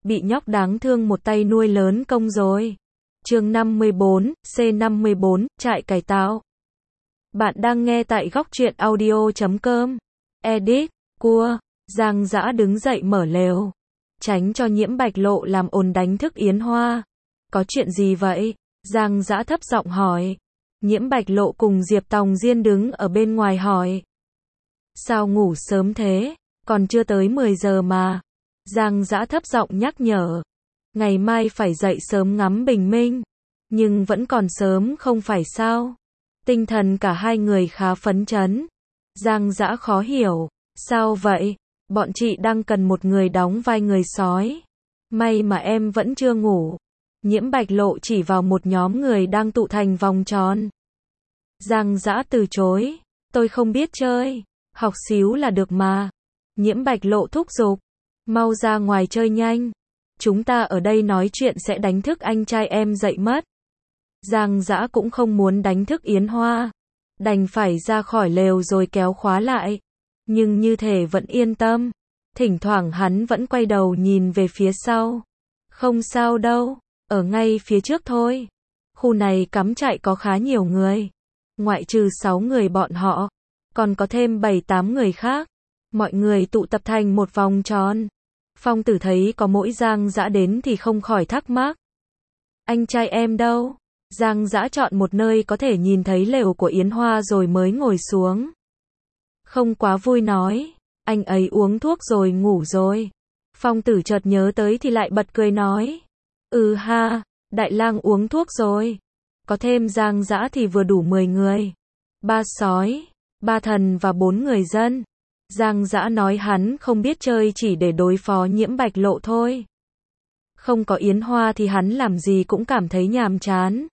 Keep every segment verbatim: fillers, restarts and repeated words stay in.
bị nhóc đáng thương một tay nuôi lớn công rồi. Chương năm mươi bốn, C năm mươi bốn, trại cải tạo. Bạn đang nghe tại góc truyện audio chấm com. Edit, cua, Giang Dã đứng dậy mở lều. Tránh cho Nhiễm Bạch Lộ làm ồn đánh thức Yến Hoa. Có chuyện gì vậy? Giang Dã thấp giọng hỏi. Nhiễm Bạch Lộ cùng Diệp Tòng Diên đứng ở bên ngoài hỏi. Sao ngủ sớm thế? Còn chưa tới mười giờ mà. Giang Dã thấp giọng nhắc nhở. Ngày mai phải dậy sớm ngắm bình minh. Nhưng vẫn còn sớm không phải sao? Tinh thần cả hai người khá phấn chấn. Giang Dã khó hiểu. Sao vậy? Bọn chị đang cần một người đóng vai người sói. May mà em vẫn chưa ngủ. Nhiễm Bạch Lộ chỉ vào một nhóm người đang tụ thành vòng tròn. Giang Dã từ chối. Tôi không biết chơi. Học xíu là được mà. Nhiễm Bạch Lộ thúc giục. Mau ra ngoài chơi nhanh. Chúng ta ở đây nói chuyện sẽ đánh thức anh trai em dậy mất. Giang Dã cũng không muốn đánh thức Yến Hoa. Đành phải ra khỏi lều rồi kéo khóa lại. Nhưng như thể vẫn yên tâm. Thỉnh thoảng hắn vẫn quay đầu nhìn về phía sau. Không sao đâu. Ở ngay phía trước thôi. Khu này cắm trại có khá nhiều người. Ngoại trừ sáu người bọn họ. Còn có thêm bảy tám người khác. Mọi người tụ tập thành một vòng tròn. Phong Tử thấy có mỗi Giang Dã đến thì không khỏi thắc mắc. Anh trai em đâu? Giang Dã chọn một nơi có thể nhìn thấy lều của Yến Hoa rồi mới ngồi xuống. Không quá vui nói. Anh ấy uống thuốc rồi ngủ rồi. Phong Tử chợt nhớ tới thì lại bật cười nói. Ừ ha, Đại Lang uống thuốc rồi. Có thêm Giang Dã thì vừa đủ mười người. Ba sói, ba thần và bốn người dân. Giang Dã nói hắn không biết chơi chỉ để đối phó Nhiễm Bạch Lộ thôi. Không có Yến Hoa thì hắn làm gì cũng cảm thấy nhàm chán.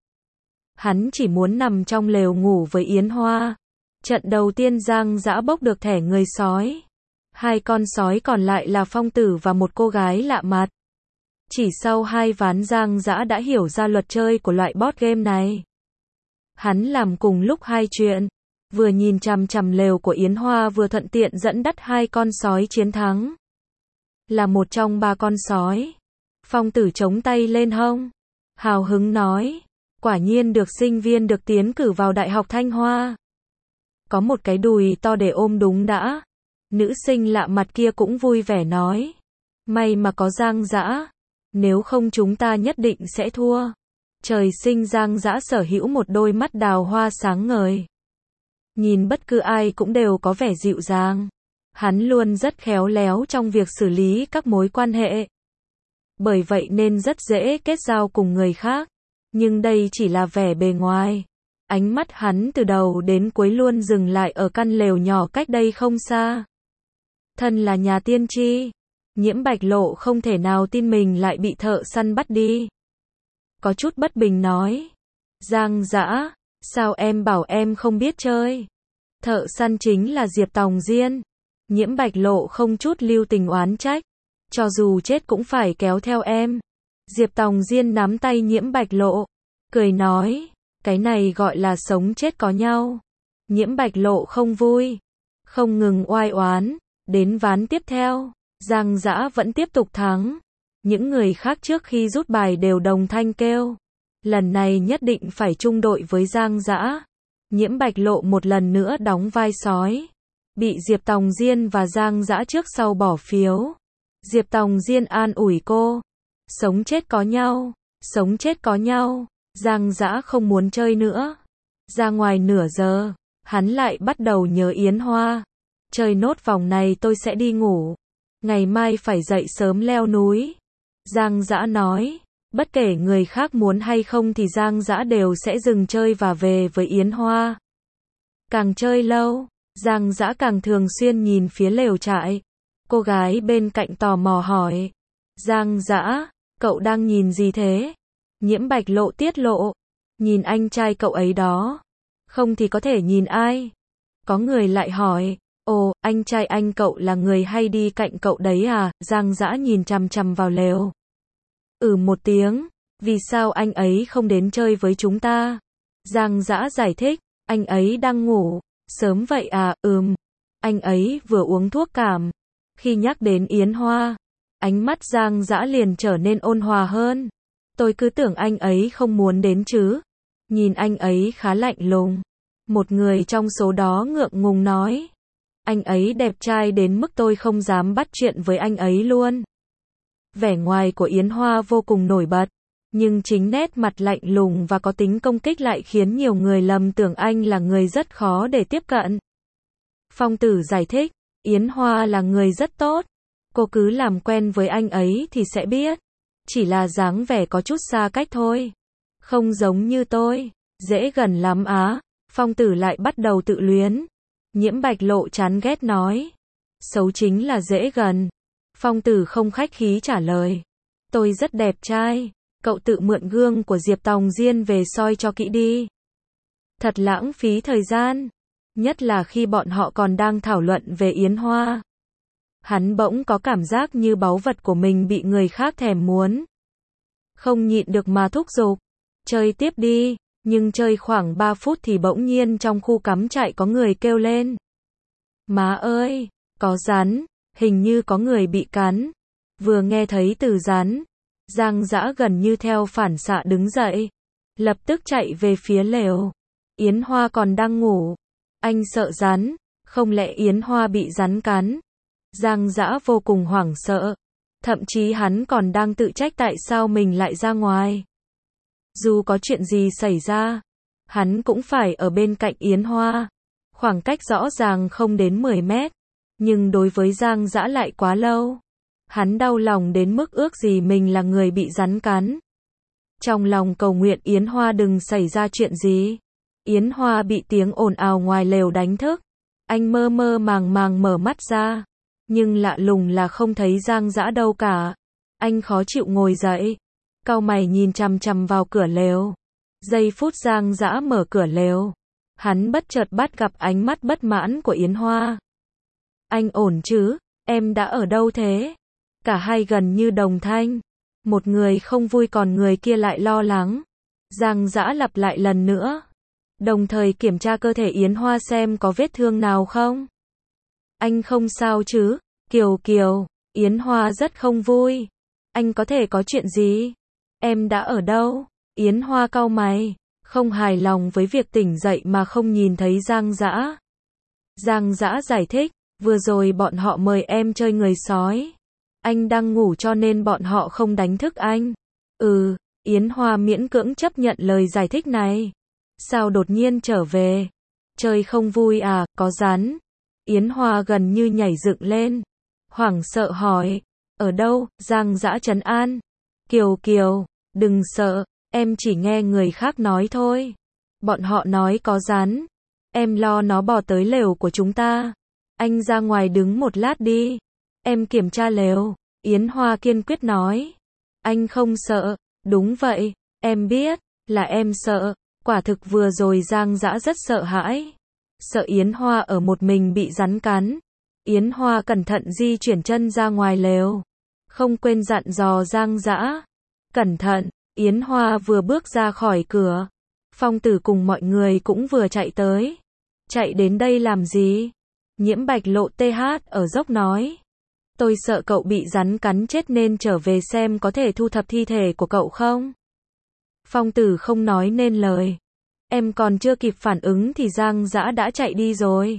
Hắn chỉ muốn nằm trong lều ngủ với Yến Hoa. Trận đầu tiên Giang Dã bốc được thẻ người sói. Hai con sói còn lại là Phong Tử và một cô gái lạ mặt. Chỉ sau hai ván Giang Dã đã hiểu ra luật chơi của loại board game này. Hắn làm cùng lúc hai chuyện. Vừa nhìn chằm chằm lều của Yến Hoa vừa thuận tiện dẫn dắt hai con sói chiến thắng. Là một trong ba con sói. Phong Tử chống tay lên hông. Hào hứng nói. Quả nhiên được sinh viên được tiến cử vào Đại học Thanh Hoa. Có một cái đùi to để ôm đúng đã. Nữ sinh lạ mặt kia cũng vui vẻ nói. May mà có Giang Dã. Nếu không chúng ta nhất định sẽ thua. Trời sinh Giang Dã sở hữu một đôi mắt đào hoa sáng ngời. Nhìn bất cứ ai cũng đều có vẻ dịu dàng. Hắn luôn rất khéo léo trong việc xử lý các mối quan hệ. Bởi vậy nên rất dễ kết giao cùng người khác. Nhưng đây chỉ là vẻ bề ngoài. Ánh mắt hắn từ đầu đến cuối luôn dừng lại ở căn lều nhỏ cách đây không xa. Thân là nhà tiên tri. Nhiễm Bạch Lộ không thể nào tin mình lại bị thợ săn bắt đi. Có chút bất bình nói. Giang Dã, sao em bảo em không biết chơi? Thợ săn chính là Diệp Tòng Diên. Nhiễm Bạch Lộ không chút lưu tình oán trách. Cho dù chết cũng phải kéo theo em. Diệp Tòng Diên nắm tay Nhiễm Bạch Lộ. Cười nói. Cái này gọi là sống chết có nhau. Nhiễm Bạch Lộ không vui. Không ngừng oai oán. Đến ván tiếp theo. Giang Dã vẫn tiếp tục thắng. Những người khác trước khi rút bài đều đồng thanh kêu. Lần này nhất định phải chung đội với Giang Dã. Nhiễm Bạch Lộ một lần nữa đóng vai sói. Bị Diệp Tòng Diên và Giang Dã trước sau bỏ phiếu. Diệp Tòng Diên an ủi cô. Sống chết có nhau. Sống chết có nhau. Giang Dã không muốn chơi nữa. Ra ngoài nửa giờ. Hắn lại bắt đầu nhớ Yến Hoa. Chơi nốt vòng này tôi sẽ đi ngủ. Ngày mai phải dậy sớm leo núi. Giang Dã nói. Bất kể người khác muốn hay không thì Giang Dã đều sẽ dừng chơi và về với Yến Hoa. Càng chơi lâu, Giang Dã càng thường xuyên nhìn phía lều trại. Cô gái bên cạnh tò mò hỏi. Giang Dã, cậu đang nhìn gì thế? Nhiễm Bạch Lộ tiết lộ. Nhìn anh trai cậu ấy đó. Không thì có thể nhìn ai? Có người lại hỏi. Ồ, anh trai anh cậu là người hay đi cạnh cậu đấy à? Giang Dã nhìn chằm chằm vào lều. Ừ một tiếng. Vì sao anh ấy không đến chơi với chúng ta? Giang Dã giải thích. Anh ấy đang ngủ. Sớm vậy à? Ừm. Anh ấy vừa uống thuốc cảm. Khi nhắc đến Yến Hoa, Ánh mắt Giang Dã liền trở nên ôn hòa hơn. Tôi cứ tưởng anh ấy không muốn đến chứ. Nhìn anh ấy khá lạnh lùng. Một người trong số đó ngượng ngùng nói. Anh ấy đẹp trai đến mức tôi không dám bắt chuyện với anh ấy luôn. Vẻ ngoài của Yến Hoa vô cùng nổi bật. Nhưng chính nét mặt lạnh lùng và có tính công kích lại khiến nhiều người lầm tưởng anh là người rất khó để tiếp cận. Phong Tử giải thích, Yến Hoa là người rất tốt. Cô cứ làm quen với anh ấy thì sẽ biết. Chỉ là dáng vẻ có chút xa cách thôi. Không giống như tôi. Dễ gần lắm á. Phong Tử lại bắt đầu tự luyến. Nhiễm Bạch Lộ chán ghét nói. Xấu chính là dễ gần. Phong Tử không khách khí trả lời. Tôi rất đẹp trai. Cậu tự mượn gương của Diệp Tòng Diên về soi cho kỹ đi. Thật lãng phí thời gian. Nhất là khi bọn họ còn đang thảo luận về Yến Hoa. Hắn bỗng có cảm giác như báu vật của mình bị người khác thèm muốn. Không nhịn được mà thúc giục. Chơi tiếp đi. Nhưng chơi khoảng ba phút thì bỗng nhiên trong khu cắm trại có người kêu lên. Má ơi, có rắn, hình như có người bị cắn. Vừa nghe thấy từ rắn, Giang Dã gần như theo phản xạ đứng dậy. Lập tức chạy về phía lều. Yến Hoa còn đang ngủ. Anh sợ rắn, không lẽ Yến Hoa bị rắn cắn? Giang Dã vô cùng hoảng sợ. Thậm chí hắn còn đang tự trách tại sao mình lại ra ngoài. Dù có chuyện gì xảy ra, hắn cũng phải ở bên cạnh Yến Hoa. Khoảng cách rõ ràng không đến mười mét, nhưng đối với Giang Dã lại quá lâu. Hắn đau lòng đến mức ước gì mình là người bị rắn cắn. Trong lòng cầu nguyện Yến Hoa đừng xảy ra chuyện gì. Yến Hoa bị tiếng ồn ào ngoài lều đánh thức. Anh mơ mơ màng màng mở mắt ra. Nhưng lạ lùng là không thấy Giang Dã đâu cả. Anh khó chịu ngồi dậy. Cau mày nhìn chằm chằm vào cửa lều. Giây phút Giang Dã mở cửa lều. Hắn bất chợt bắt gặp ánh mắt bất mãn của Yến Hoa. Anh ổn chứ? Em đã ở đâu thế? Cả hai gần như đồng thanh. Một người không vui còn người kia lại lo lắng. Giang Dã lặp lại lần nữa. Đồng thời kiểm tra cơ thể Yến Hoa xem có vết thương nào không. Anh không sao chứ? Kiều Kiều, Yến Hoa rất không vui. Anh có thể có chuyện gì? Em đã ở đâu? Yến Hoa cau mày, không hài lòng với việc tỉnh dậy mà không nhìn thấy Giang Dã. Giang Dã giải thích, vừa rồi bọn họ mời em chơi người sói. Anh đang ngủ cho nên bọn họ không đánh thức anh. Ừ, Yến Hoa miễn cưỡng chấp nhận lời giải thích này. Sao đột nhiên trở về? Chơi không vui à, có rắn. Yến Hoa gần như nhảy dựng lên. Hoảng sợ hỏi, ở đâu? Giang Dã trấn an. Kiều Kiều, đừng sợ, em chỉ nghe người khác nói thôi. Bọn họ nói có rắn. Em lo nó bò tới lều của chúng ta. Anh ra ngoài đứng một lát đi. Em kiểm tra lều. Yến Hoa kiên quyết nói. Anh không sợ. Đúng vậy, em biết, là em sợ. Quả thực vừa rồi Giang Dã rất sợ hãi. Sợ Yến Hoa ở một mình bị rắn cắn. Yến Hoa cẩn thận di chuyển chân ra ngoài lều. Không quên dặn dò Giang Dã. Cẩn thận, Yến Hoa vừa bước ra khỏi cửa. Phong Tử cùng mọi người cũng vừa chạy tới. Chạy đến đây làm gì? Nhiễm Bạch Lộ tê hát ở dốc nói. Tôi sợ cậu bị rắn cắn chết nên trở về xem có thể thu thập thi thể của cậu không? Phong Tử không nói nên lời. Em còn chưa kịp phản ứng thì Giang Dã đã chạy đi rồi.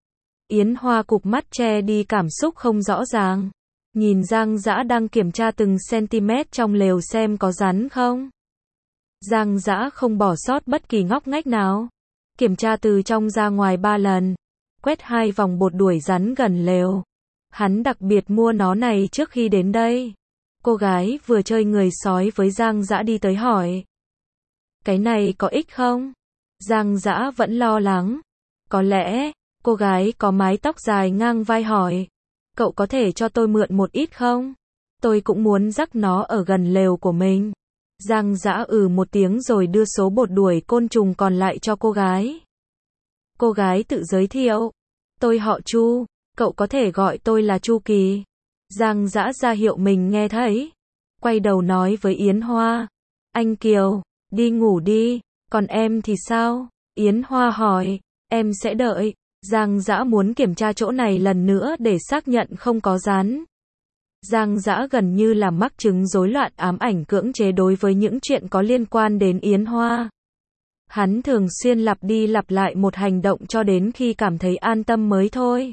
Yến Hoa cụp mắt che đi cảm xúc không rõ ràng. Nhìn Giang Dã đang kiểm tra từng cm trong lều xem có rắn không. Giang Dã không bỏ sót bất kỳ ngóc ngách nào. Kiểm tra từ trong ra ngoài ba lần. Quét hai vòng bột đuổi rắn gần lều. Hắn đặc biệt mua nó này trước khi đến đây. Cô gái vừa chơi người sói với Giang Dã đi tới hỏi. Cái này có ích không? Giang Dã vẫn lo lắng. Có lẽ, cô gái có mái tóc dài ngang vai hỏi. Cậu có thể cho tôi mượn một ít không? Tôi cũng muốn rắc nó ở gần lều của mình. Giang Dã ừ một tiếng rồi đưa số bột đuổi côn trùng còn lại cho cô gái. Cô gái tự giới thiệu. Tôi họ Chu, cậu có thể gọi tôi là Chu Kỳ. Giang Dã ra hiệu mình nghe thấy. Quay đầu nói với Yến Hoa. Anh Kiều, đi ngủ đi, còn em thì sao? Yến Hoa hỏi. Em sẽ đợi. Giang Dã muốn kiểm tra chỗ này lần nữa để xác nhận không có rắn. Giang Dã gần như là mắc chứng rối loạn ám ảnh cưỡng chế đối với những chuyện có liên quan đến Yến Hoa. Hắn thường xuyên lặp đi lặp lại một hành động cho đến khi cảm thấy an tâm mới thôi.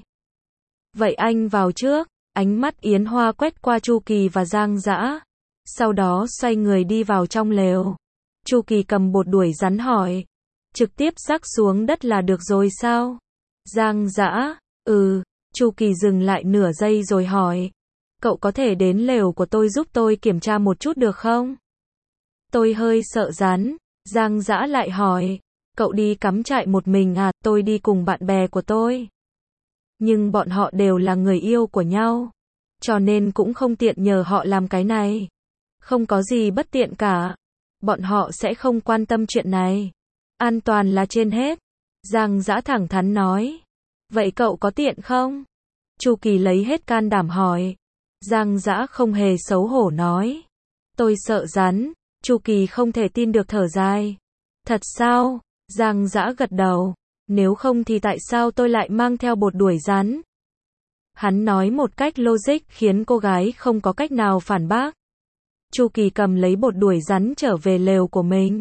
Vậy anh vào trước, ánh mắt Yến Hoa quét qua Chu Kỳ và Giang Dã. Sau đó xoay người đi vào trong lều. Chu Kỳ cầm bột đuổi rắn hỏi. Trực tiếp rắc xuống đất là được rồi sao? Giang Dã, ừ, Chu Kỳ dừng lại nửa giây rồi hỏi. Cậu có thể đến lều của tôi giúp tôi kiểm tra một chút được không? Tôi hơi sợ rắn. Giang Dã lại hỏi. Cậu đi cắm trại một mình à? Tôi đi cùng bạn bè của tôi. Nhưng bọn họ đều là người yêu của nhau. Cho nên cũng không tiện nhờ họ làm cái này. Không có gì bất tiện cả. Bọn họ sẽ không quan tâm chuyện này. An toàn là trên hết. Giang Dã thẳng thắn nói. Vậy cậu có tiện không? Chu Kỳ lấy hết can đảm hỏi. Giang Dã không hề xấu hổ nói. Tôi sợ rắn. Chu Kỳ không thể tin được thở dài. Thật sao? Giang Dã gật đầu. Nếu không thì tại sao tôi lại mang theo bột đuổi rắn? Hắn nói một cách logic khiến cô gái không có cách nào phản bác. Chu Kỳ cầm lấy bột đuổi rắn trở về lều của mình.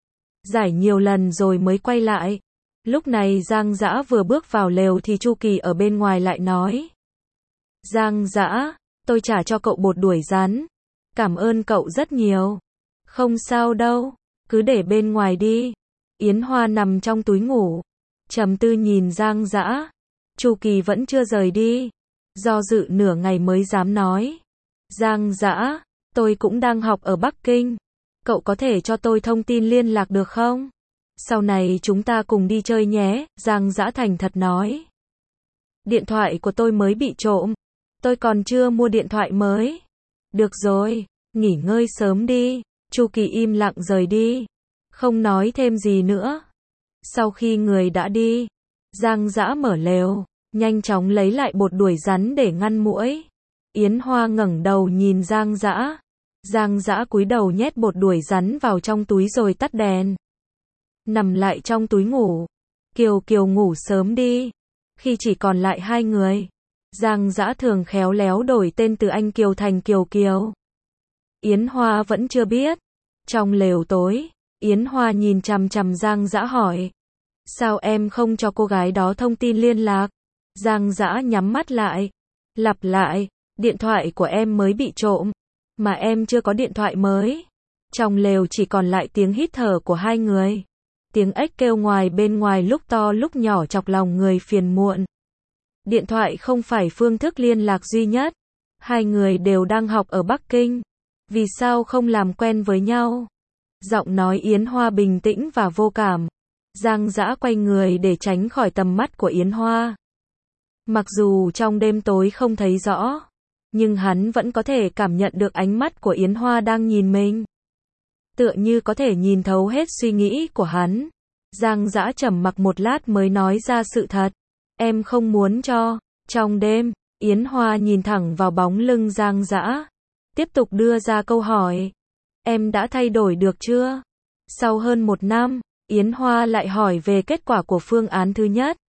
Giải nhiều lần rồi mới quay lại. Lúc này Giang Dã vừa bước vào lều thì Chu Kỳ ở bên ngoài lại nói. Giang Dã, tôi trả cho cậu bột đuổi rắn. Cảm ơn cậu rất nhiều. Không sao đâu, cứ để bên ngoài đi. Yến Hoa nằm trong túi ngủ. Trầm tư nhìn Giang Dã. Chu Kỳ vẫn chưa rời đi. Do dự nửa ngày mới dám nói. Giang Dã, tôi cũng đang học ở Bắc Kinh. Cậu có thể cho tôi thông tin liên lạc được không? Sau này chúng ta cùng đi chơi nhé, Giang Dã thành thật nói. Điện thoại của tôi mới bị trộm. Tôi còn chưa mua điện thoại mới. Được rồi, nghỉ ngơi sớm đi. Chu Kỳ im lặng rời đi. Không nói thêm gì nữa. Sau khi người đã đi, Giang Dã mở lều, nhanh chóng lấy lại bột đuổi rắn để ngăn muỗi. Yến Hoa ngẩng đầu nhìn Giang Dã. Giang Dã cúi đầu nhét bột đuổi rắn vào trong túi rồi tắt đèn. Nằm lại trong túi ngủ. Kiều Kiều ngủ sớm đi. Khi chỉ còn lại hai người, Giang Dã thường khéo léo đổi tên từ anh Kiều thành Kiều Kiều. Yến Hoa vẫn chưa biết. Trong lều tối, Yến Hoa nhìn chằm chằm Giang Dã hỏi. Sao em không cho cô gái đó thông tin liên lạc? Giang Dã nhắm mắt lại. Lặp lại, điện thoại của em mới bị trộm. Mà em chưa có điện thoại mới. Trong lều chỉ còn lại tiếng hít thở của hai người. Tiếng ếch kêu ngoài bên ngoài lúc to lúc nhỏ chọc lòng người phiền muộn. Điện thoại không phải phương thức liên lạc duy nhất. Hai người đều đang học ở Bắc Kinh. Vì sao không làm quen với nhau? Giọng nói Yến Hoa bình tĩnh và vô cảm. Giang Dã quay người để tránh khỏi tầm mắt của Yến Hoa. Mặc dù trong đêm tối không thấy rõ, nhưng hắn vẫn có thể cảm nhận được ánh mắt của Yến Hoa đang nhìn mình. Tựa như có thể nhìn thấu hết suy nghĩ của hắn. Giang Dã trầm mặc một lát mới nói ra sự thật. Em không muốn cho. Trong đêm, Yến Hoa nhìn thẳng vào bóng lưng Giang Dã. Tiếp tục đưa ra câu hỏi. Em đã thay đổi được chưa? Sau hơn một năm, Yến Hoa lại hỏi về kết quả của phương án thứ nhất.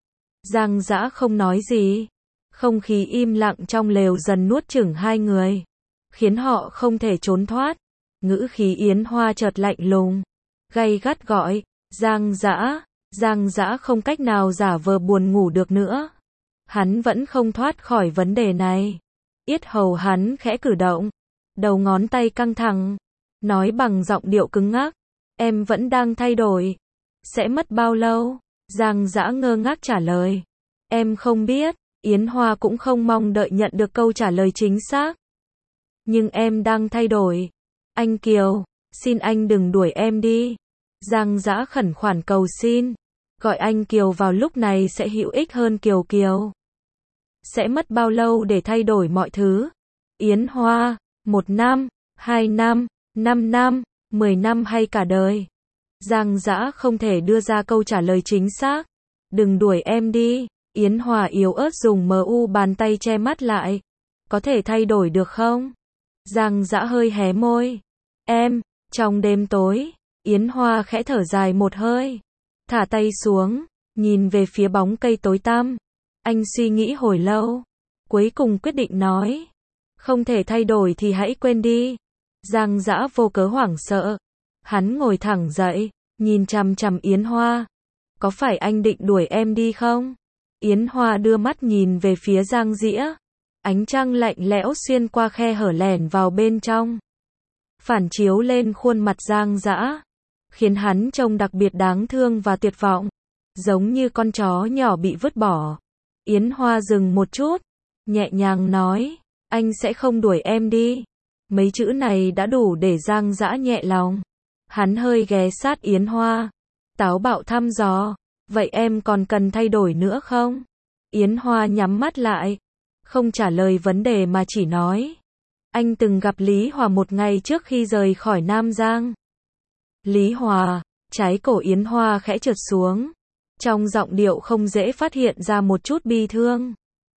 Giang Dã không nói gì. Không khí im lặng trong lều dần nuốt chửng hai người, khiến họ không thể trốn thoát. Ngữ khí Yến Hoa chợt lạnh lùng, gay gắt gọi. Giang Dã. Giang Dã không cách nào giả vờ buồn ngủ được nữa. Hắn vẫn không thoát khỏi vấn đề này. Yết hầu hắn khẽ cử động, đầu ngón tay căng thẳng, nói bằng giọng điệu cứng ngắc. Em vẫn đang thay đổi. Sẽ mất bao lâu? Giang Dã ngơ ngác trả lời. Em không biết. Yến Hoa cũng không mong đợi nhận được câu trả lời chính xác. Nhưng em đang thay đổi. Anh Kiều, xin anh đừng đuổi em đi. Giang Dã khẩn khoản cầu xin. Gọi anh Kiều vào lúc này sẽ hữu ích hơn Kiều Kiều. Sẽ mất bao lâu để thay đổi mọi thứ? Yến Hoa, một năm, hai năm, năm năm, mười năm hay cả đời? Giang Dã không thể đưa ra câu trả lời chính xác. Đừng đuổi em đi. Yến Hoa yếu ớt dùng mu bàn tay che mắt lại. Có thể thay đổi được không? Giang Dã hơi hé môi. Em, trong đêm tối, Yến Hoa khẽ thở dài một hơi. Thả tay xuống, nhìn về phía bóng cây tối tăm. Anh suy nghĩ hồi lâu, cuối cùng quyết định nói. Không thể thay đổi thì hãy quên đi. Giang Dã vô cớ hoảng sợ. Hắn ngồi thẳng dậy, nhìn chằm chằm Yến Hoa. Có phải anh định đuổi em đi không? Yến Hoa đưa mắt nhìn về phía Giang Dĩa. Ánh trăng lạnh lẽo xuyên qua khe hở lẻn vào bên trong. Phản chiếu lên khuôn mặt Giang Dã, khiến hắn trông đặc biệt đáng thương và tuyệt vọng, giống như con chó nhỏ bị vứt bỏ. Yến Hoa dừng một chút, nhẹ nhàng nói, anh sẽ không đuổi em đi. Mấy chữ này đã đủ để Giang Dã nhẹ lòng. Hắn hơi ghé sát Yến Hoa, táo bạo thăm dò, vậy em còn cần thay đổi nữa không? Yến Hoa nhắm mắt lại, không trả lời vấn đề mà chỉ nói, anh từng gặp Lý Hòa một ngày trước khi rời khỏi Nam Giang. Lý Hòa, trái cổ Yến Hoa khẽ trượt xuống, trong giọng điệu không dễ phát hiện ra một chút bi thương.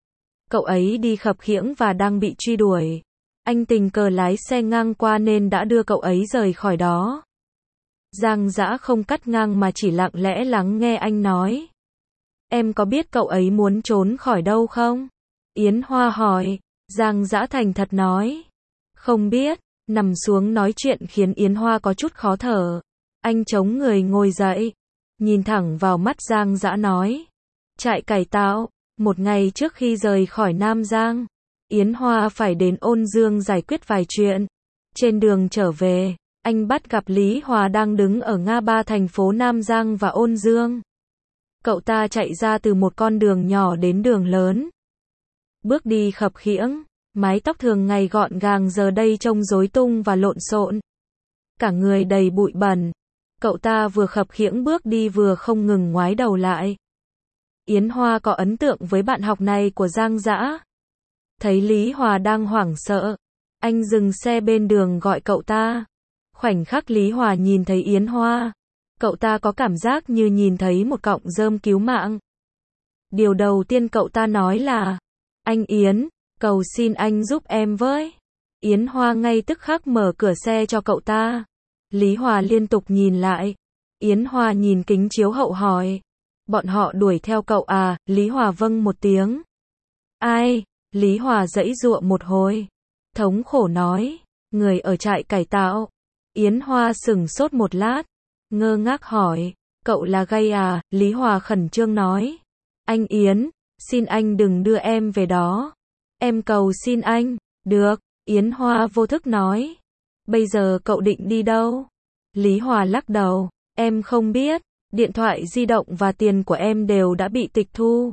Cậu ấy đi khập khiễng và đang bị truy đuổi. Anh tình cờ lái xe ngang qua nên đã đưa cậu ấy rời khỏi đó. Giang Dã không cắt ngang mà chỉ lặng lẽ lắng nghe anh nói. Em có biết cậu ấy muốn trốn khỏi đâu không? Yến Hoa hỏi. Giang Dã thành thật nói. Không biết. Nằm xuống nói chuyện khiến Yến Hoa có chút khó thở. Anh chống người ngồi dậy, nhìn thẳng vào mắt Giang Dã nói. Trại cải tạo. Một ngày trước khi rời khỏi Nam Giang, Yến Hoa phải đến Ôn Dương giải quyết vài chuyện. Trên đường trở về, anh bắt gặp Lý Hòa đang đứng ở ngã ba thành phố Nam Giang và Ôn Dương. Cậu ta chạy ra từ một con đường nhỏ đến đường lớn. Bước đi khập khiễng, mái tóc thường ngày gọn gàng giờ đây trông rối tung và lộn xộn. Cả người đầy bụi bẩn. Cậu ta vừa khập khiễng bước đi vừa không ngừng ngoái đầu lại. Yến Hoa có ấn tượng với bạn học này của Giang Dã. Thấy Lý Hòa đang hoảng sợ, anh dừng xe bên đường gọi cậu ta. Khoảnh khắc Lý Hòa nhìn thấy Yến Hoa, cậu ta có cảm giác như nhìn thấy một cọng rơm cứu mạng. Điều đầu tiên cậu ta nói là, anh Yến, cầu xin anh giúp em với. Yến Hoa ngay tức khắc mở cửa xe cho cậu ta. Lý Hòa liên tục nhìn lại. Yến Hoa nhìn kính chiếu hậu hỏi, bọn họ đuổi theo cậu à? Lý Hòa vâng một tiếng. Ai? Lý Hòa giãy giụa một hồi, thống khổ nói, người ở trại cải tạo. Yến Hoa sững sốt một lát, ngơ ngác hỏi, cậu là gay à? Lý Hòa khẩn trương nói, anh Yến, xin anh đừng đưa em về đó. Em cầu xin anh. Được, Yến Hoa vô thức nói. Bây giờ cậu định đi đâu? Lý Hòa lắc đầu, em không biết, điện thoại di động và tiền của em đều đã bị tịch thu.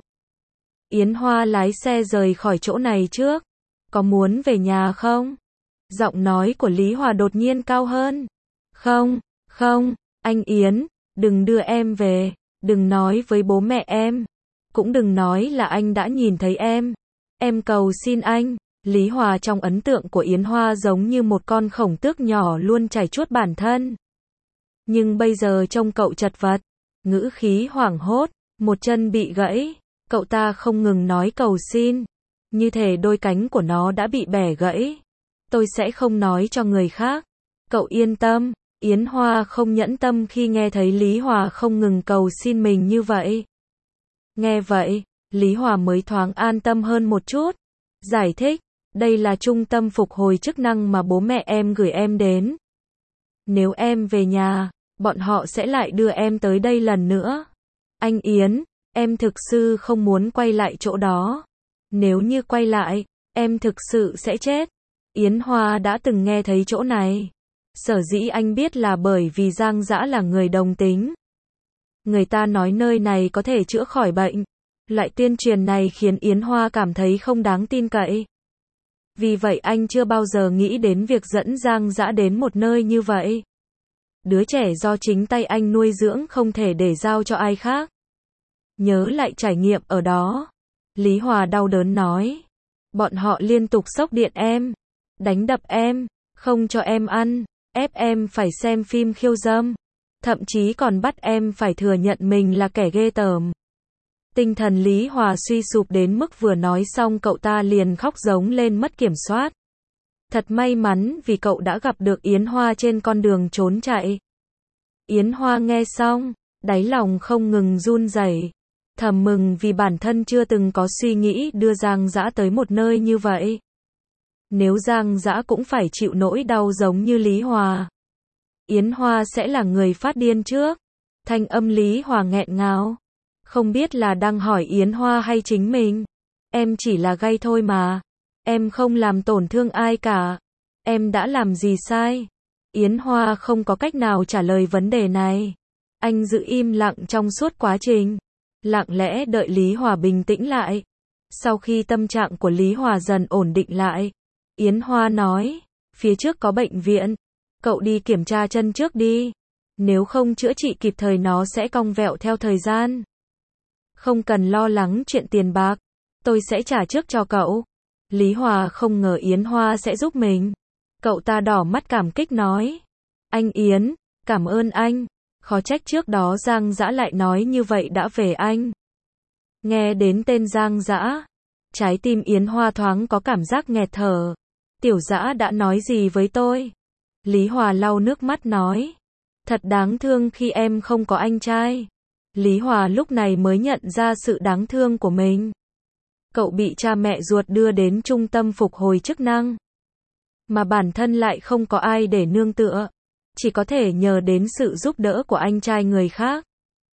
Yến Hoa lái xe rời khỏi chỗ này trước. Có muốn về nhà không? Giọng nói của Lý Hòa đột nhiên cao hơn. Không, không, anh Yến, đừng đưa em về, đừng nói với bố mẹ em. Cũng đừng nói là anh đã nhìn thấy em. Em cầu xin anh. Lý Hòa trong ấn tượng của Yến Hoa giống như một con khổng tước nhỏ luôn chải chuốt bản thân. Nhưng bây giờ trông cậu chật vật, ngữ khí hoảng hốt, một chân bị gãy. Cậu ta không ngừng nói cầu xin, như thể đôi cánh của nó đã bị bẻ gãy. Tôi sẽ không nói cho người khác. Cậu yên tâm. Yến Hoa không nhẫn tâm khi nghe thấy Lý Hòa không ngừng cầu xin mình như vậy. Nghe vậy, Lý Hòa mới thoáng an tâm hơn một chút. Giải thích, đây là trung tâm phục hồi chức năng mà bố mẹ em gửi em đến. Nếu em về nhà, bọn họ sẽ lại đưa em tới đây lần nữa. Anh Yến, em thực sự không muốn quay lại chỗ đó. Nếu như quay lại, em thực sự sẽ chết. Yến Hoa đã từng nghe thấy chỗ này. Sở dĩ anh biết là bởi vì Giang Dã là người đồng tính. Người ta nói nơi này có thể chữa khỏi bệnh. Loại tuyên truyền này khiến Yến Hoa cảm thấy không đáng tin cậy. Vì vậy anh chưa bao giờ nghĩ đến việc dẫn Giang Dã đến một nơi như vậy. Đứa trẻ do chính tay anh nuôi dưỡng không thể để giao cho ai khác. Nhớ lại trải nghiệm ở đó. Lý Hòa đau đớn nói. Bọn họ liên tục xốc điện em, đánh đập em, không cho em ăn, ép em phải xem phim khiêu dâm. Thậm chí còn bắt em phải thừa nhận mình là kẻ ghê tởm. Tinh thần Lý Hòa suy sụp đến mức vừa nói xong cậu ta liền khóc giống lên mất kiểm soát. Thật may mắn vì cậu đã gặp được Yến Hoa trên con đường trốn chạy. Yến Hoa nghe xong, đáy lòng không ngừng run rẩy, thầm mừng vì bản thân chưa từng có suy nghĩ đưa Giang Dã tới một nơi như vậy. Nếu Giang Dã cũng phải chịu nỗi đau giống như Lý Hòa, Yến Hoa sẽ là người phát điên trước. Thanh âm Lý Hòa nghẹn ngào. Không biết là đang hỏi Yến Hoa hay chính mình. Em chỉ là gay thôi mà. Em không làm tổn thương ai cả. Em đã làm gì sai? Yến Hoa không có cách nào trả lời vấn đề này. Anh giữ im lặng trong suốt quá trình. Lặng lẽ đợi Lý Hòa bình tĩnh lại. Sau khi tâm trạng của Lý Hòa dần ổn định lại, Yến Hoa nói, phía trước có bệnh viện. Cậu đi kiểm tra chân trước đi. Nếu không chữa trị kịp thời nó sẽ cong vẹo theo thời gian. Không cần lo lắng chuyện tiền bạc. Tôi sẽ trả trước cho cậu. Lý Hòa không ngờ Yến Hoa sẽ giúp mình. Cậu ta đỏ mắt cảm kích nói. Anh Yến, cảm ơn anh. Khó trách trước đó Giang Dã lại nói như vậy đã về anh. Nghe đến tên Giang Dã, trái tim Yến Hoa thoáng có cảm giác nghẹt thở. Tiểu Dã đã nói gì với tôi? Lý Hòa lau nước mắt nói. Thật đáng thương khi em không có anh trai. Lý Hòa lúc này mới nhận ra sự đáng thương của mình. Cậu bị cha mẹ ruột đưa đến trung tâm phục hồi chức năng. Mà bản thân lại không có ai để nương tựa. Chỉ có thể nhờ đến sự giúp đỡ của anh trai người khác.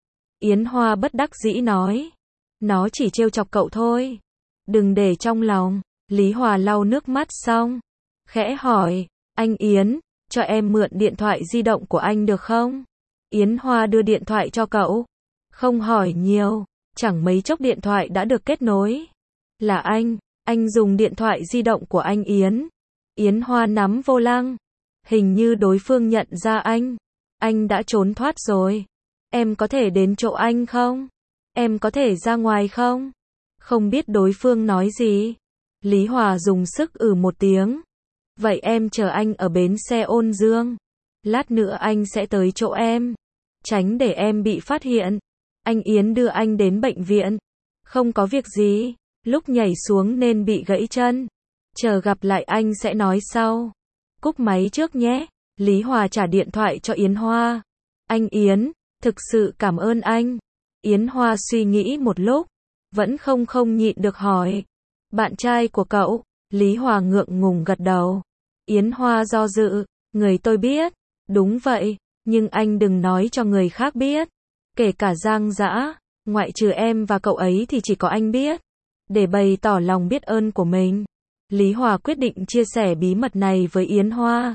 Yến Hoa bất đắc dĩ nói. Nó chỉ trêu chọc cậu thôi. Đừng để trong lòng. Lý Hòa lau nước mắt xong. Khẽ hỏi. Anh Yến, cho em mượn điện thoại di động của anh được không? Yến Hoa đưa điện thoại cho cậu. Không hỏi nhiều. Chẳng mấy chốc điện thoại đã được kết nối. Là anh. Anh dùng điện thoại di động của anh Yến. Yến Hoa nắm vô lăng. Hình như đối phương nhận ra anh. Anh đã trốn thoát rồi. Em có thể đến chỗ anh không? Em có thể ra ngoài không? Không biết đối phương nói gì. Lý Hòa dùng sức ừ một tiếng. Vậy em chờ anh ở bến xe Ôn Dương. Lát nữa anh sẽ tới chỗ em. Tránh để em bị phát hiện. Anh Yến đưa anh đến bệnh viện. Không có việc gì. Lúc nhảy xuống nên bị gãy chân. Chờ gặp lại anh sẽ nói sau. Cúp máy trước nhé. Lý Hòa trả điện thoại cho Yến Hoa. Anh Yến, thực sự cảm ơn anh. Yến Hoa suy nghĩ một lúc. Vẫn không không nhịn được hỏi. Bạn trai của cậu? Lý Hòa ngượng ngùng gật đầu. Yến Hoa do dự. Người tôi biết. Đúng vậy. Nhưng anh đừng nói cho người khác biết. Kể cả Giang Dã. Ngoại trừ em và cậu ấy thì chỉ có anh biết. Để bày tỏ lòng biết ơn của mình. Lý Hòa quyết định chia sẻ bí mật này với Yến Hoa.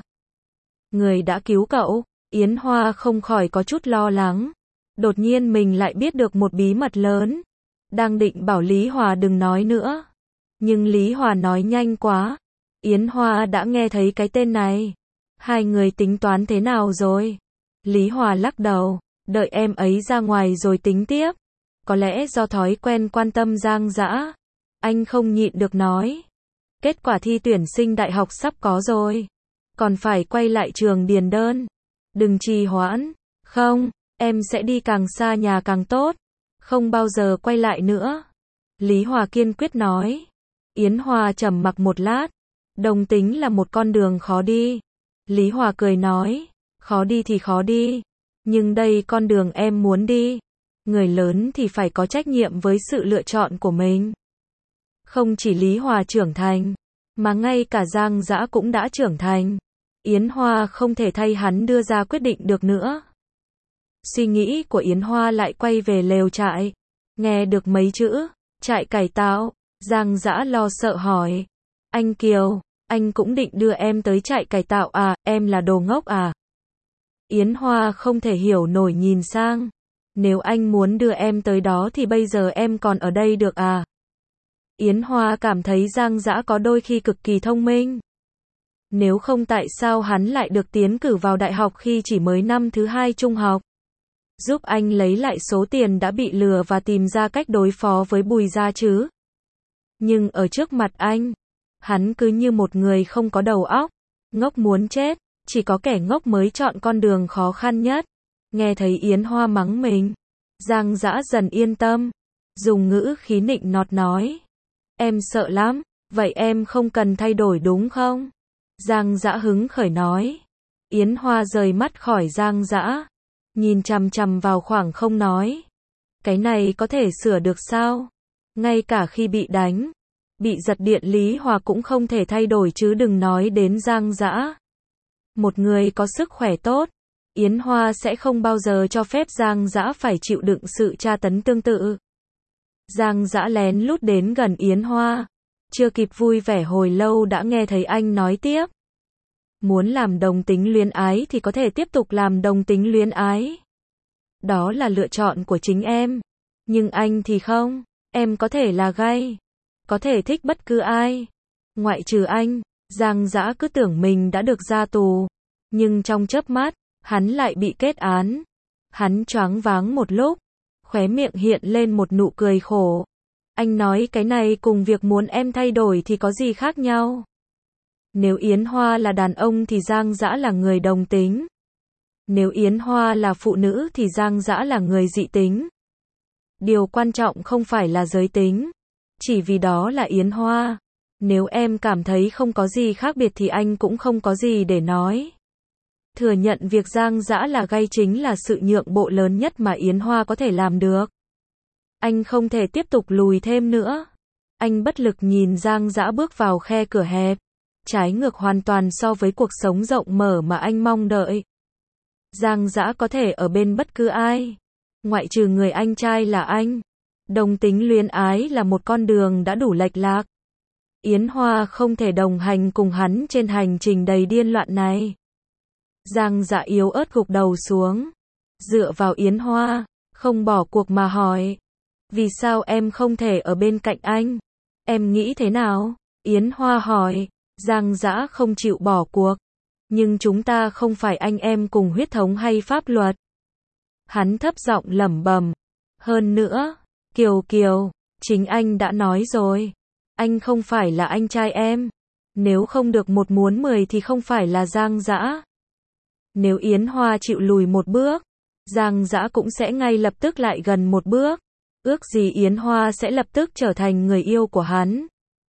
Người đã cứu cậu. Yến Hoa không khỏi có chút lo lắng. Đột nhiên mình lại biết được một bí mật lớn. Đang định bảo Lý Hòa đừng nói nữa. Nhưng Lý Hòa nói nhanh quá. Yến Hoa đã nghe thấy cái tên này. Hai người tính toán thế nào rồi? Lý Hòa lắc đầu. Đợi em ấy ra ngoài rồi tính tiếp. Có lẽ do thói quen quan tâm Giang Dã. Anh không nhịn được nói. Kết quả thi tuyển sinh đại học sắp có rồi. Còn phải quay lại trường điền đơn. Đừng trì hoãn. Không, em sẽ đi càng xa nhà càng tốt. Không bao giờ quay lại nữa. Lý Hòa kiên quyết nói. Yến Hoa trầm mặc một lát. Đồng tính là một con đường khó đi. Lý Hòa cười nói. Khó đi thì khó đi. Nhưng đây con đường em muốn đi. Người lớn thì phải có trách nhiệm với sự lựa chọn của mình. Không chỉ Lý Hòa trưởng thành, mà ngay cả Giang Dã cũng đã trưởng thành. Yến Hoa không thể thay hắn đưa ra quyết định được nữa. Suy nghĩ của Yến Hoa lại quay về lều trại. Nghe được mấy chữ, trại cải tạo, Giang Dã lo sợ hỏi. Anh Kiều, anh cũng định đưa em tới trại cải tạo à, em là đồ ngốc à? Yến Hoa không thể hiểu nổi nhìn sang. Nếu anh muốn đưa em tới đó thì bây giờ em còn ở đây được à? Yến Hoa cảm thấy Giang Dã có đôi khi cực kỳ thông minh. Nếu không tại sao hắn lại được tiến cử vào đại học khi chỉ mới năm thứ hai trung học? Giúp anh lấy lại số tiền đã bị lừa và tìm ra cách đối phó với Bùi gia chứ? Nhưng ở trước mặt anh, hắn cứ như một người không có đầu óc, ngốc muốn chết, chỉ có kẻ ngốc mới chọn con đường khó khăn nhất. Nghe thấy Yến Hoa mắng mình, Giang Dã dần yên tâm, dùng ngữ khí nịnh nọt nói. Em sợ lắm, vậy em không cần thay đổi đúng không? Giang Dã hứng khởi nói. Yến Hoa rời mắt khỏi Giang Dã, nhìn chằm chằm vào khoảng không nói. Cái này có thể sửa được sao? Ngay cả khi bị đánh, Bị giật điện Lý Hòa cũng không thể thay đổi chứ đừng nói đến Giang Dã. Một người có sức khỏe tốt, Yến Hoa sẽ không bao giờ cho phép Giang Dã phải chịu đựng sự tra tấn tương tự. Giang Dã lén lút đến gần Yến Hoa, chưa kịp vui vẻ hồi lâu đã nghe thấy anh nói tiếp. Muốn làm đồng tính luyến ái thì có thể tiếp tục làm đồng tính luyến ái. Đó là lựa chọn của chính em. Nhưng anh thì không, em có thể là gay, có thể thích bất cứ ai, ngoại trừ anh. Giang Dã cứ tưởng mình đã được ra tù, nhưng trong chớp mắt, hắn lại bị kết án. Hắn choáng váng một lúc, khóe miệng hiện lên một nụ cười khổ. Anh nói cái này cùng việc muốn em thay đổi thì có gì khác nhau? Nếu Yến Hoa là đàn ông thì Giang Dã là người đồng tính. Nếu Yến Hoa là phụ nữ thì Giang Dã là người dị tính. Điều quan trọng không phải là giới tính, chỉ vì đó là Yến Hoa. Nếu em cảm thấy không có gì khác biệt thì anh cũng không có gì để nói. Thừa nhận việc Giang Dã là gay chính là sự nhượng bộ lớn nhất mà Yến Hoa có thể làm được. Anh không thể tiếp tục lùi thêm nữa. Anh bất lực nhìn Giang Dã bước vào khe cửa hẹp, trái ngược hoàn toàn so với cuộc sống rộng mở mà anh mong đợi. Giang Dã có thể ở bên bất cứ ai, ngoại trừ người anh trai là anh. Đồng tính luyến ái là một con đường đã đủ lệch lạc. Yến Hoa không thể đồng hành cùng hắn trên hành trình đầy điên loạn này. Giang Dã yếu ớt gục đầu xuống, dựa vào Yến Hoa, không bỏ cuộc mà hỏi. Vì sao em không thể ở bên cạnh anh? Em nghĩ thế nào? Yến Hoa hỏi. Giang Dã không chịu bỏ cuộc. Nhưng chúng ta không phải anh em cùng huyết thống hay pháp luật. Hắn thấp giọng lẩm bẩm. Hơn nữa, Kiều Kiều, chính anh đã nói rồi. Anh không phải là anh trai em. Nếu không được một muốn mười thì không phải là Giang Dã. Nếu Yến Hoa chịu lùi một bước, Giang Dã cũng sẽ ngay lập tức lại gần một bước. Ước gì Yến Hoa sẽ lập tức trở thành người yêu của hắn.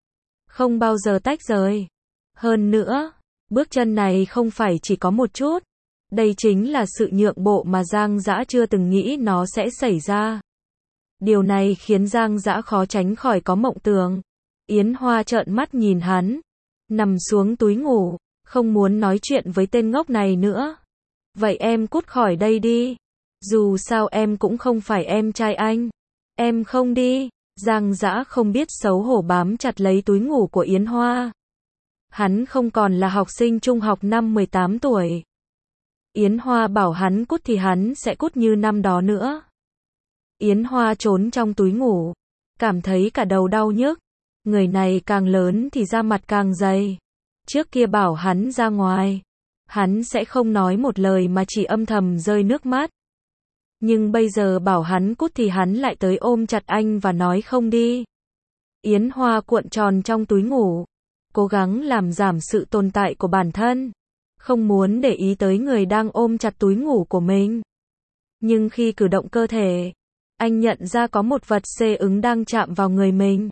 Không bao giờ tách rời. Hơn nữa, bước chân này không phải chỉ có một chút. Đây chính là sự nhượng bộ mà Giang Dã chưa từng nghĩ nó sẽ xảy ra. Điều này khiến Giang Dã khó tránh khỏi có mộng tưởng. Yến Hoa trợn mắt nhìn hắn, nằm xuống túi ngủ, không muốn nói chuyện với tên ngốc này nữa. Vậy em cút khỏi đây đi. Dù sao em cũng không phải em trai anh. Em không đi. Giang Dã không biết xấu hổ bám chặt lấy túi ngủ của Yến Hoa. Hắn không còn là học sinh trung học năm mười tám tuổi. Yến Hoa bảo hắn cút thì hắn sẽ cút như năm đó nữa. Yến Hoa trốn trong túi ngủ, cảm thấy cả đầu đau nhức. Người này càng lớn thì da mặt càng dày. Trước kia bảo hắn ra ngoài, hắn sẽ không nói một lời mà chỉ âm thầm rơi nước mắt. Nhưng bây giờ bảo hắn cút thì hắn lại tới ôm chặt anh và nói không đi. Yến Hoa cuộn tròn trong túi ngủ, cố gắng làm giảm sự tồn tại của bản thân, không muốn để ý tới người đang ôm chặt túi ngủ của mình. Nhưng khi cử động cơ thể, anh nhận ra có một vật xê ứng đang chạm vào người mình.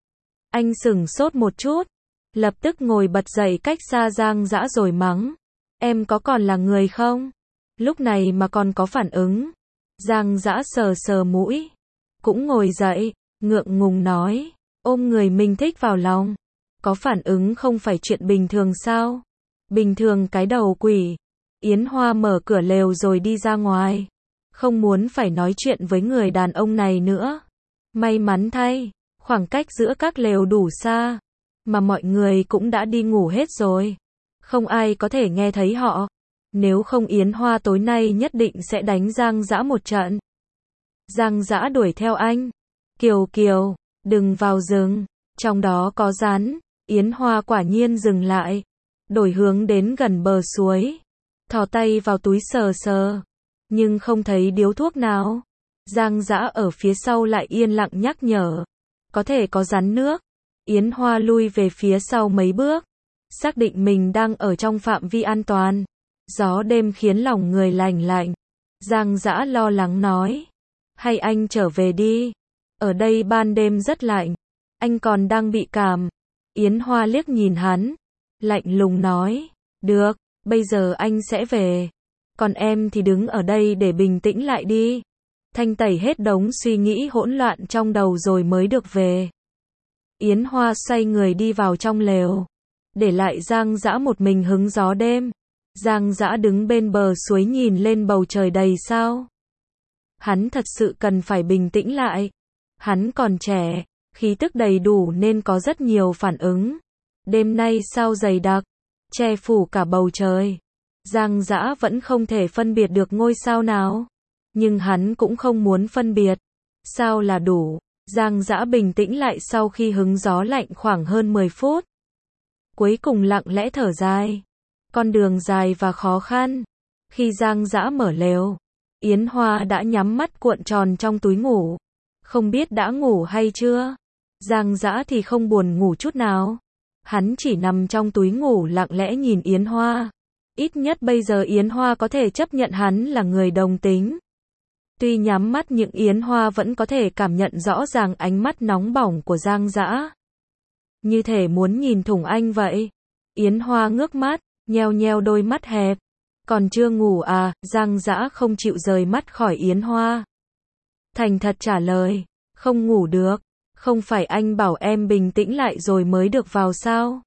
Anh sửng sốt một chút, lập tức ngồi bật dậy cách xa Giang Dã rồi mắng. Em có còn là người không? Lúc này mà còn có phản ứng. Giang Dã sờ sờ mũi, cũng ngồi dậy, ngượng ngùng nói, ôm người mình thích vào lòng. Có phản ứng không phải chuyện bình thường sao? Bình thường cái đầu quỷ. Yến Hoa mở cửa lều rồi đi ra ngoài. Không muốn phải nói chuyện với người đàn ông này nữa. May mắn thay, khoảng cách giữa các lều đủ xa, mà mọi người cũng đã đi ngủ hết rồi. Không ai có thể nghe thấy họ. Nếu không Yến Hoa tối nay nhất định sẽ đánh Giang Dã một trận. Giang Dã đuổi theo anh. Kiều Kiều, đừng vào rừng, trong đó có rắn. Yến Hoa quả nhiên dừng lại, đổi hướng đến gần bờ suối, thò tay vào túi sờ sờ, nhưng không thấy điếu thuốc nào. Giang Dã ở phía sau lại yên lặng nhắc nhở, có thể có rắn nước. Yến Hoa lui về phía sau mấy bước, xác định mình đang ở trong phạm vi an toàn. Gió đêm khiến lòng người lành lạnh. Giang Dã lo lắng nói, hay anh trở về đi, ở đây ban đêm rất lạnh, anh còn đang bị cảm. Yến Hoa liếc nhìn hắn, lạnh lùng nói, được, bây giờ anh sẽ về, còn em thì đứng ở đây để bình tĩnh lại đi, thanh tẩy hết đống suy nghĩ hỗn loạn trong đầu rồi mới được về. Yến Hoa xoay người đi vào trong lều, để lại Giang Dã một mình hứng gió đêm. Giang Dã đứng bên bờ suối nhìn lên bầu trời đầy sao. Hắn thật sự cần phải bình tĩnh lại. Hắn còn trẻ, khí tức đầy đủ nên có rất nhiều phản ứng. Đêm nay sao dày đặc, che phủ cả bầu trời. Giang Dã vẫn không thể phân biệt được ngôi sao nào. Nhưng hắn cũng không muốn phân biệt. Sao là đủ. Giang Dã bình tĩnh lại sau khi hứng gió lạnh khoảng hơn mười phút. Cuối cùng lặng lẽ thở dài. Con đường dài và khó khăn. Khi Giang Dã mở lều, Yến Hoa đã nhắm mắt cuộn tròn trong túi ngủ. Không biết đã ngủ hay chưa. Giang Dã thì không buồn ngủ chút nào. Hắn chỉ nằm trong túi ngủ lặng lẽ nhìn Yến Hoa. Ít nhất bây giờ Yến Hoa có thể chấp nhận hắn là người đồng tính. Tuy nhắm mắt nhưng Yến Hoa vẫn có thể cảm nhận rõ ràng ánh mắt nóng bỏng của Giang Dã. Như thể muốn nhìn thủng anh vậy. Yến Hoa ngước mắt, nheo nheo đôi mắt hẹp. Còn chưa ngủ à? Giang Dã không chịu rời mắt khỏi Yến Hoa. Thành thật trả lời, không ngủ được. Không phải anh bảo em bình tĩnh lại rồi mới được vào sao?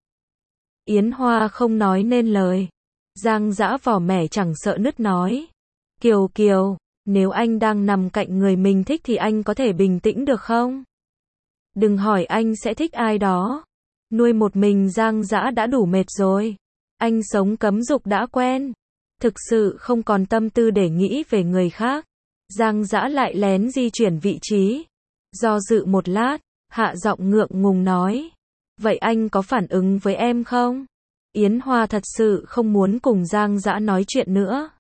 Yến Hoa không nói nên lời. Giang Dã vỏ mẻ chẳng sợ nứt nói. Kiều Kiều, nếu anh đang nằm cạnh người mình thích thì anh có thể bình tĩnh được không? Đừng hỏi anh sẽ thích ai đó. Nuôi một mình Giang Dã đã đủ mệt rồi. Anh sống cấm dục đã quen. Thực sự không còn tâm tư để nghĩ về người khác. Giang Dã lại lén di chuyển vị trí. Do dự một lát, hạ giọng ngượng ngùng nói. Vậy anh có phản ứng với em không? Yến Hoa thật sự không muốn cùng Giang Dã nói chuyện nữa.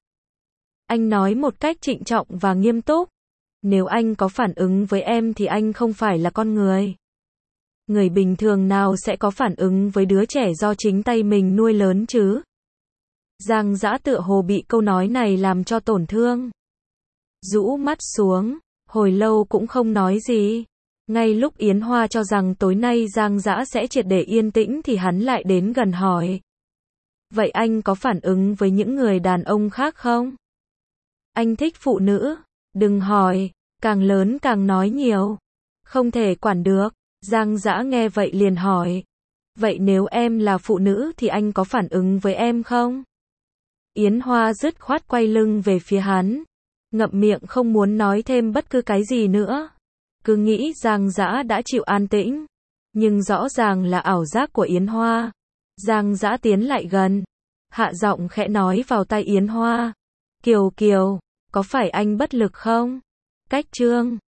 Anh nói một cách trịnh trọng và nghiêm túc. Nếu anh có phản ứng với em thì anh không phải là con người. Người bình thường nào sẽ có phản ứng với đứa trẻ do chính tay mình nuôi lớn chứ? Giang Dã tựa hồ bị câu nói này làm cho tổn thương. Rũ mắt xuống, hồi lâu cũng không nói gì. Ngay lúc Yến Hoa cho rằng tối nay Giang Dã sẽ triệt để yên tĩnh thì hắn lại đến gần hỏi. Vậy anh có phản ứng với những người đàn ông khác không? Anh thích phụ nữ. Đừng hỏi, càng lớn càng nói nhiều. Không thể quản được. Giang Dã nghe vậy liền hỏi. Vậy nếu em là phụ nữ thì anh có phản ứng với em không? Yến Hoa dứt khoát quay lưng về phía hắn. Ngậm miệng không muốn nói thêm bất cứ cái gì nữa. Cứ nghĩ Giang Dã đã chịu an tĩnh. Nhưng rõ ràng là ảo giác của Yến Hoa. Giang Dã tiến lại gần. Hạ giọng khẽ nói vào tai Yến Hoa. Kiều Kiều, có phải anh bất lực không? Cách chương